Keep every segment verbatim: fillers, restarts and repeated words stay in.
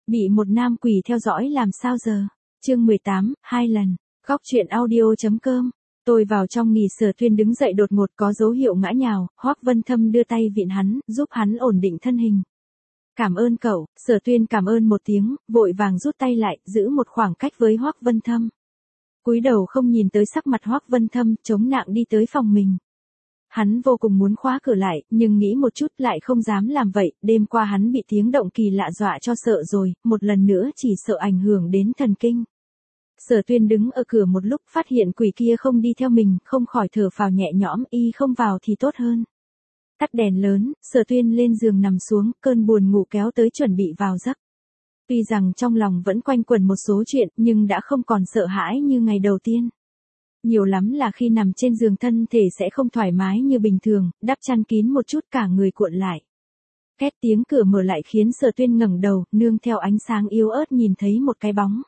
Bị một nam quỷ theo dõi làm sao giờ? Chương mười tám, hai lần. Góc truyện audio.com. Tôi vào trong nghỉ, Sở Tuyên đứng dậy đột ngột có dấu hiệu ngã nhào, Hoắc Vân Thâm đưa tay vịn hắn, giúp hắn ổn định thân hình. Cảm ơn cậu, Sở Tuyên cảm ơn một tiếng, vội vàng rút tay lại, giữ một khoảng cách với Hoắc Vân Thâm. Cúi đầu không nhìn tới sắc mặt Hoắc Vân Thâm, chống nặng đi tới phòng mình. Hắn vô cùng muốn khóa cửa lại, nhưng nghĩ một chút lại không dám làm vậy, đêm qua hắn bị tiếng động kỳ lạ dọa cho sợ rồi, một lần nữa chỉ sợ ảnh hưởng đến thần kinh. Sở Tuyên đứng ở cửa một lúc phát hiện quỷ kia không đi theo mình, không khỏi thở phào nhẹ nhõm, y không vào thì tốt hơn. Tắt đèn lớn, Sở Tuyên lên giường nằm xuống, cơn buồn ngủ kéo tới chuẩn bị vào giấc. Tuy rằng trong lòng vẫn quanh quẩn một số chuyện, nhưng đã không còn sợ hãi như ngày đầu tiên. Nhiều lắm là khi nằm trên giường thân thể sẽ không thoải mái như bình thường, đắp chăn kín một chút cả người cuộn lại. Két tiếng cửa mở lại khiến Sở Tuyên ngẩng đầu, nương theo ánh sáng yếu ớt nhìn thấy một cái bóng.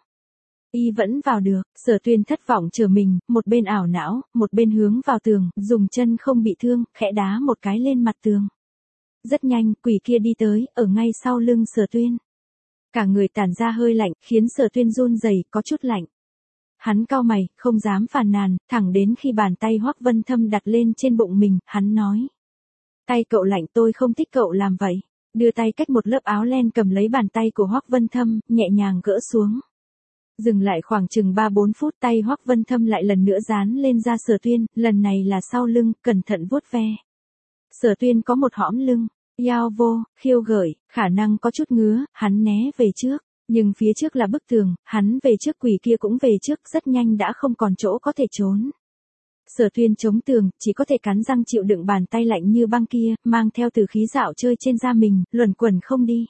Y vẫn vào được, Sở Tuyên thất vọng chờ mình, một bên ảo não, một bên hướng vào tường, dùng chân không bị thương, khẽ đá một cái lên mặt tường. Rất nhanh, quỷ kia đi tới, ở ngay sau lưng Sở Tuyên. Cả người tản ra hơi lạnh, khiến Sở Tuyên run rẩy, có chút lạnh. Hắn cau mày, không dám phàn nàn, thẳng đến khi bàn tay Hoắc Vân Thâm đặt lên trên bụng mình, hắn nói. Tay cậu lạnh, tôi không thích cậu làm vậy. Đưa tay cách một lớp áo len cầm lấy bàn tay của Hoắc Vân Thâm, nhẹ nhàng gỡ xuống. Dừng lại khoảng chừng ba bốn phút, tay Hoắc Vân Thâm lại lần nữa dán lên da Sở Tuyên, lần này là sau lưng, cẩn thận vuốt ve. Sở Tuyên có một hõm lưng, eo vô, khiêu gợi, khả năng có chút ngứa, hắn né về trước. Nhưng phía trước là bức tường, hắn về trước, quỷ kia cũng về trước, rất nhanh đã không còn chỗ có thể trốn. Sở Tuyên chống tường, chỉ có thể cắn răng chịu đựng bàn tay lạnh như băng kia, mang theo từ khí dạo chơi trên da mình, luẩn quẩn không đi.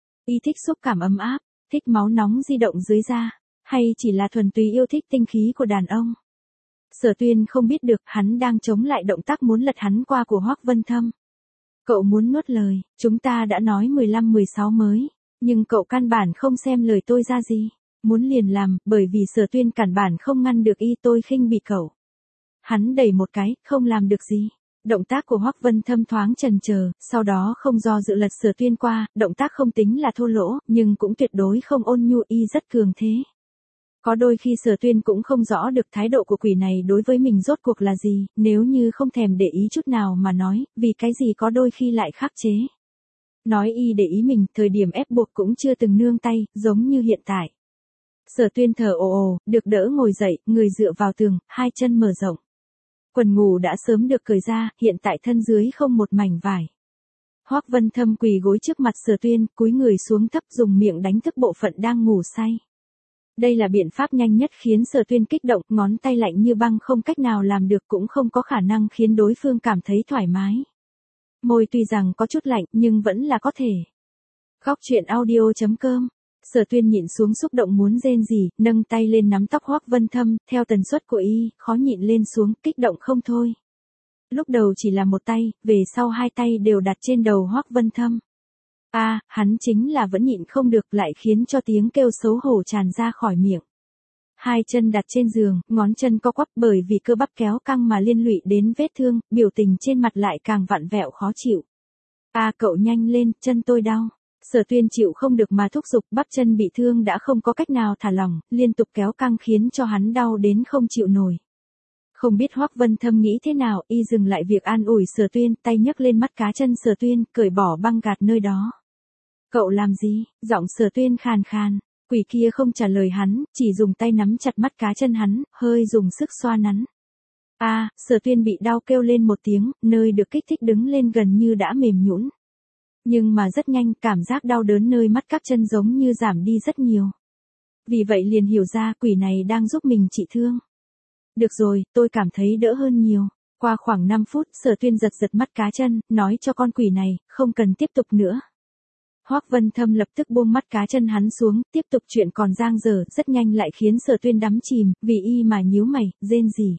Y thích xúc cảm ấm áp, thích máu nóng di động dưới da, hay chỉ là thuần túy yêu thích tinh khí của đàn ông. Sở Tuyên không biết được, hắn đang chống lại động tác muốn lật hắn qua của Hoắc Vân Thâm. Cậu muốn nuốt lời, chúng ta đã nói mười lăm mười sáu mới. Nhưng cậu căn bản không xem lời tôi ra gì. Muốn liền làm, bởi vì Sở Tuyên căn bản không ngăn được y, tôi khinh bỉ cậu. Hắn đẩy một cái, không làm được gì. Động tác của Hoắc Vân Thâm thoáng chần chờ, sau đó không do dự lật Sở Tuyên qua, động tác không tính là thô lỗ, nhưng cũng tuyệt đối không ôn nhu, y rất cường thế. Có đôi khi Sở Tuyên cũng không rõ được thái độ của quỷ này đối với mình rốt cuộc là gì, nếu như không thèm để ý chút nào mà nói, vì cái gì có đôi khi lại khắc chế. Nói y để ý mình, thời điểm ép buộc cũng chưa từng nương tay, giống như hiện tại. Sở Tuyên thở ồ ồ, được đỡ ngồi dậy, người dựa vào tường, hai chân mở rộng. Quần ngủ đã sớm được cởi ra, hiện tại thân dưới không một mảnh vải. Hoắc Vân Thâm quỳ gối trước mặt Sở Tuyên, cúi người xuống thấp, dùng miệng đánh thức bộ phận đang ngủ say. Đây là biện pháp nhanh nhất khiến Sở Tuyên kích động, ngón tay lạnh như băng không cách nào làm được, cũng không có khả năng khiến đối phương cảm thấy thoải mái. Môi tuy rằng có chút lạnh, nhưng vẫn là có thể. Góc truyện audio.com. Sở Tuyên nhịn xuống xúc động muốn rên rỉ, nâng tay lên nắm tóc Hoắc Vân Thâm, theo tần suất của y, khó nhịn lên xuống, kích động không thôi. Lúc đầu chỉ là một tay, về sau hai tay đều đặt trên đầu Hoắc Vân Thâm. A, à, hắn chính là vẫn nhịn không được, lại khiến cho tiếng kêu xấu hổ tràn ra khỏi miệng. Hai chân đặt trên giường, ngón chân co quắp bởi vì cơ bắp kéo căng mà liên lụy đến vết thương, biểu tình trên mặt lại càng vặn vẹo khó chịu. A à, cậu nhanh lên, chân tôi đau. Sở Tuyên chịu không được mà thúc giục, bắp chân bị thương đã không có cách nào thả lỏng, liên tục kéo căng khiến cho hắn đau đến không chịu nổi. Không biết Hoắc Vân Thâm nghĩ thế nào, y dừng lại việc an ủi Sở Tuyên, tay nhấc lên mắt cá chân Sở Tuyên, cởi bỏ băng gạt nơi đó. Cậu làm gì? Giọng Sở Tuyên khàn khàn. Quỷ kia không trả lời hắn, chỉ dùng tay nắm chặt mắt cá chân hắn, hơi dùng sức xoa nắn. A, à, Sở Tuyên bị đau kêu lên một tiếng, nơi được kích thích đứng lên gần như đã mềm nhũn. Nhưng mà rất nhanh, cảm giác đau đớn nơi mắt các chân giống như giảm đi rất nhiều. Vì vậy liền hiểu ra quỷ này đang giúp mình trị thương. Được rồi, tôi cảm thấy đỡ hơn nhiều. Qua khoảng năm phút, Sở Tuyên giật giật mắt cá chân, nói cho con quỷ này, không cần tiếp tục nữa. Hoắc Vân Thâm lập tức buông mắt cá chân hắn xuống, tiếp tục chuyện còn dang dở, rất nhanh lại khiến Sở Tuyên đắm chìm, vì y mà nhíu mày, rên rỉ.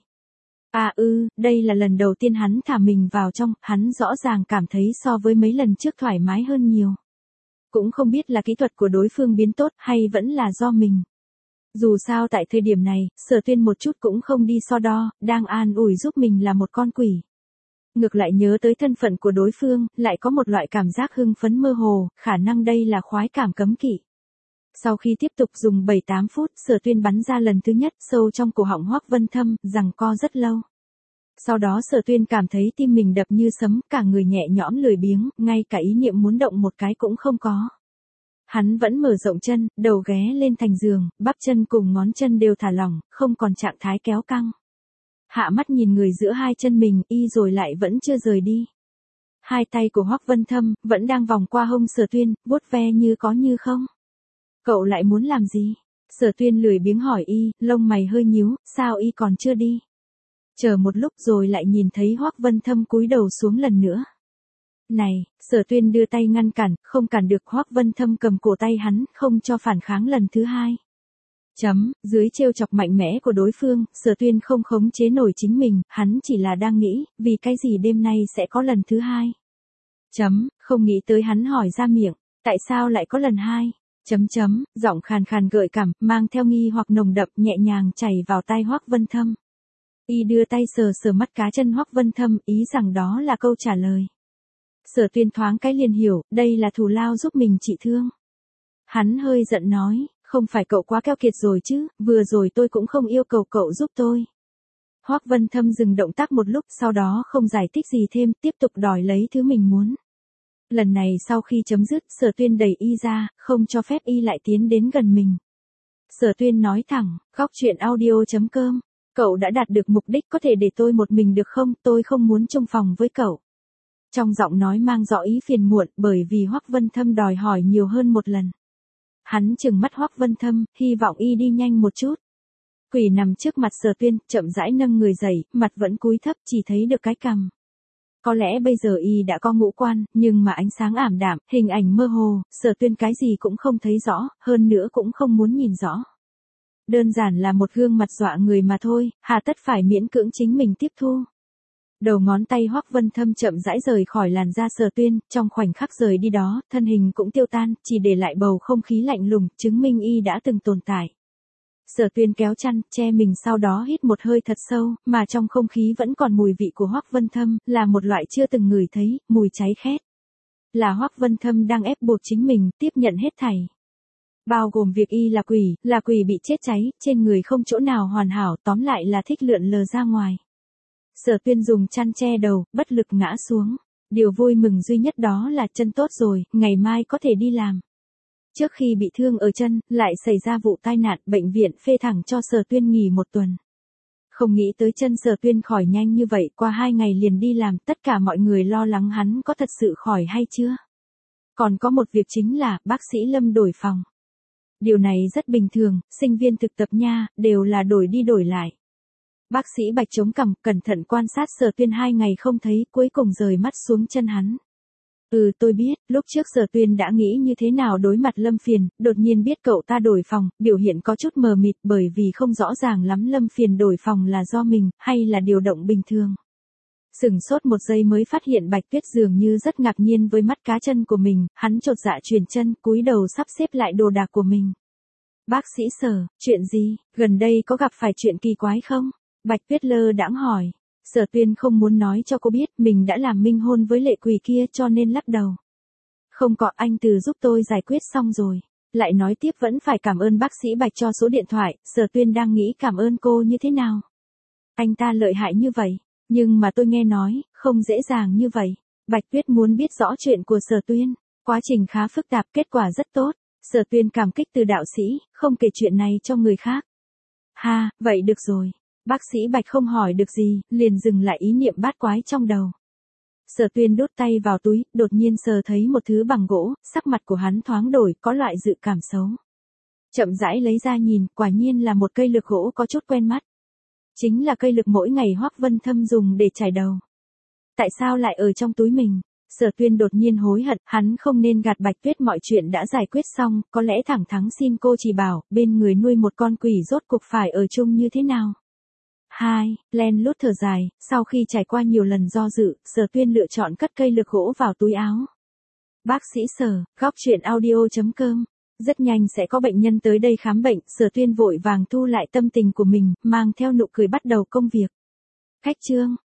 À ư, đây là lần đầu tiên hắn thả mình vào trong, hắn rõ ràng cảm thấy so với mấy lần trước thoải mái hơn nhiều. Cũng không biết là kỹ thuật của đối phương biến tốt hay vẫn là do mình. Dù sao tại thời điểm này, Sở Tuyên một chút cũng không đi so đo, đang an ủi giúp mình là một con quỷ. Ngược lại nhớ tới thân phận của đối phương, lại có một loại cảm giác hưng phấn mơ hồ, khả năng đây là khoái cảm cấm kỵ. Sau khi tiếp tục dùng bảy tám phút, Sở Tuyên bắn ra lần thứ nhất, sâu trong cổ họng Hoắc Vân Thâm, giằng co rất lâu. Sau đó Sở Tuyên cảm thấy tim mình đập như sấm, cả người nhẹ nhõm lười biếng, ngay cả ý niệm muốn động một cái cũng không có. Hắn vẫn mở rộng chân, đầu ghé lên thành giường, bắp chân cùng ngón chân đều thả lỏng, không còn trạng thái kéo căng. Hạ mắt nhìn người giữa hai chân mình, y rồi lại vẫn chưa rời đi. Hai tay của Hoắc Vân Thâm vẫn đang vòng qua hông Sở Tuyên, vuốt ve như có như không. Cậu lại muốn làm gì? Sở Tuyên lười biếng hỏi y, lông mày hơi nhíu, sao y còn chưa đi? Chờ một lúc rồi lại nhìn thấy Hoắc Vân Thâm cúi đầu xuống lần nữa. Này, Sở Tuyên đưa tay ngăn cản, không cản được. Hoắc Vân Thâm cầm cổ tay hắn, không cho phản kháng lần thứ hai. Chấm, dưới trêu chọc mạnh mẽ của đối phương, Sở Tuyên không khống chế nổi chính mình, hắn chỉ là đang nghĩ, vì cái gì đêm nay sẽ có lần thứ hai. Chấm, không nghĩ tới hắn hỏi ra miệng, tại sao lại có lần hai. Chấm chấm, giọng khàn khàn gợi cảm, mang theo nghi hoặc nồng đậm, nhẹ nhàng chảy vào tai Hoắc Vân Thâm. Y đưa tay sờ sờ mắt cá chân Hoắc Vân Thâm, ý rằng đó là câu trả lời. Sở Tuyên thoáng cái liền hiểu, đây là thù lao giúp mình trị thương. Hắn hơi giận nói, không phải cậu quá keo kiệt rồi chứ, vừa rồi tôi cũng không yêu cầu cậu giúp tôi. Hoắc Vân Thâm dừng động tác một lúc, sau đó không giải thích gì thêm, tiếp tục đòi lấy thứ mình muốn. Lần này sau khi chấm dứt, Sở Tuyên đẩy y ra, không cho phép y lại tiến đến gần mình. Sở Tuyên nói thẳng, góc truyện audio chấm com, cậu đã đạt được mục đích, có thể để tôi một mình được không, tôi không muốn chung phòng với cậu. Trong giọng nói mang rõ ý phiền muộn, bởi vì Hoắc Vân Thâm đòi hỏi nhiều hơn một lần. Hắn trừng mắt Hoắc Vân Thâm, hy vọng y đi nhanh một chút. Quỷ nằm trước mặt Sở Tuyên, chậm rãi nâng người dậy, mặt vẫn cúi thấp, chỉ thấy được cái cằm. Có lẽ bây giờ y đã có ngũ quan, nhưng mà ánh sáng ảm đạm, hình ảnh mơ hồ, Sở Tuyên cái gì cũng không thấy rõ, hơn nữa cũng không muốn nhìn rõ. Đơn giản là một gương mặt dọa người mà thôi, hà tất phải miễn cưỡng chính mình tiếp thu. Đầu ngón tay Hoắc Vân Thâm chậm rãi rời khỏi làn da Sở Tuyên, trong khoảnh khắc rời đi đó, thân hình cũng tiêu tan, chỉ để lại bầu không khí lạnh lùng, chứng minh y đã từng tồn tại. Sở Tuyên kéo chăn, che mình, sau đó hít một hơi thật sâu, mà trong không khí vẫn còn mùi vị của Hoắc Vân Thâm, là một loại chưa từng ngửi thấy, mùi cháy khét. Là Hoắc Vân Thâm đang ép buộc chính mình, tiếp nhận hết thảy. Bao gồm việc y là quỷ, là quỷ bị chết cháy, trên người không chỗ nào hoàn hảo, tóm lại là thích lượn lờ ra ngoài. Sở Tuyên dùng chăn che đầu, bất lực ngã xuống. Điều vui mừng duy nhất đó là chân tốt rồi, ngày mai có thể đi làm. Trước khi bị thương ở chân, lại xảy ra vụ tai nạn, bệnh viện phê thẳng cho Sở Tuyên nghỉ một tuần. Không nghĩ tới chân Sở Tuyên khỏi nhanh như vậy, qua hai ngày liền đi làm, tất cả mọi người lo lắng hắn có thật sự khỏi hay chưa. Còn có một việc chính là, bác sĩ Lâm đổi phòng. Điều này rất bình thường, sinh viên thực tập nha, đều là đổi đi đổi lại. Bác sĩ Bạch chống cằm, cẩn thận quan sát Sở Tuyên hai ngày không thấy, cuối cùng rời mắt xuống chân hắn. Ừ, tôi biết, lúc trước Sở Tuyên đã nghĩ như thế nào đối mặt Lâm Phiền, đột nhiên biết cậu ta đổi phòng, biểu hiện có chút mờ mịt bởi vì không rõ ràng lắm Lâm Phiền đổi phòng là do mình, hay là điều động bình thường. Sửng sốt một giây mới phát hiện Bạch Tuyết dường như rất ngạc nhiên với mắt cá chân của mình, hắn chột dạ chuyển chân, cúi đầu sắp xếp lại đồ đạc của mình. Bác sĩ Sở, chuyện gì, gần đây có gặp phải chuyện kỳ quái không? Bạch Tuyết lơ đãng hỏi. Sở Tuyên không muốn nói cho cô biết mình đã làm minh hôn với lệ quỷ kia cho nên lắc đầu. Không có, anh Từ giúp tôi giải quyết xong rồi. Lại nói tiếp vẫn phải cảm ơn bác sĩ Bạch cho số điện thoại, Sở Tuyên đang nghĩ cảm ơn cô như thế nào. Anh ta lợi hại như vậy, nhưng mà tôi nghe nói, không dễ dàng như vậy. Bạch Tuyết muốn biết rõ chuyện của Sở Tuyên, quá trình khá phức tạp, kết quả rất tốt. Sở Tuyên cảm kích từ đạo sĩ, không kể chuyện này cho người khác. Ha, vậy được rồi. Bác sĩ Bạch không hỏi được gì, liền dừng lại ý niệm bát quái trong đầu. Sở Tuyên đút tay vào túi, đột nhiên sờ thấy một thứ bằng gỗ, sắc mặt của hắn thoáng đổi, có loại dự cảm xấu. Chậm rãi lấy ra nhìn, quả nhiên là một cây lược gỗ có chút quen mắt. Chính là cây lược mỗi ngày Hoắc Vân Thâm dùng để chải đầu. Tại sao lại ở trong túi mình? Sở Tuyên đột nhiên hối hận, hắn không nên gạt Bạch Tuyết, mọi chuyện đã giải quyết xong, có lẽ thẳng thắn xin cô chỉ bảo, bên người nuôi một con quỷ rốt cục phải ở chung như thế nào. Hai, len lút thở dài, sau khi trải qua nhiều lần do dự, Sở Tuyên lựa chọn cất cây lược gỗ vào túi áo. Bác sĩ Sở, góc truyện audio chấm com. Rất nhanh sẽ có bệnh nhân tới đây khám bệnh, Sở Tuyên vội vàng thu lại tâm tình của mình, mang theo nụ cười bắt đầu công việc. Khách trương,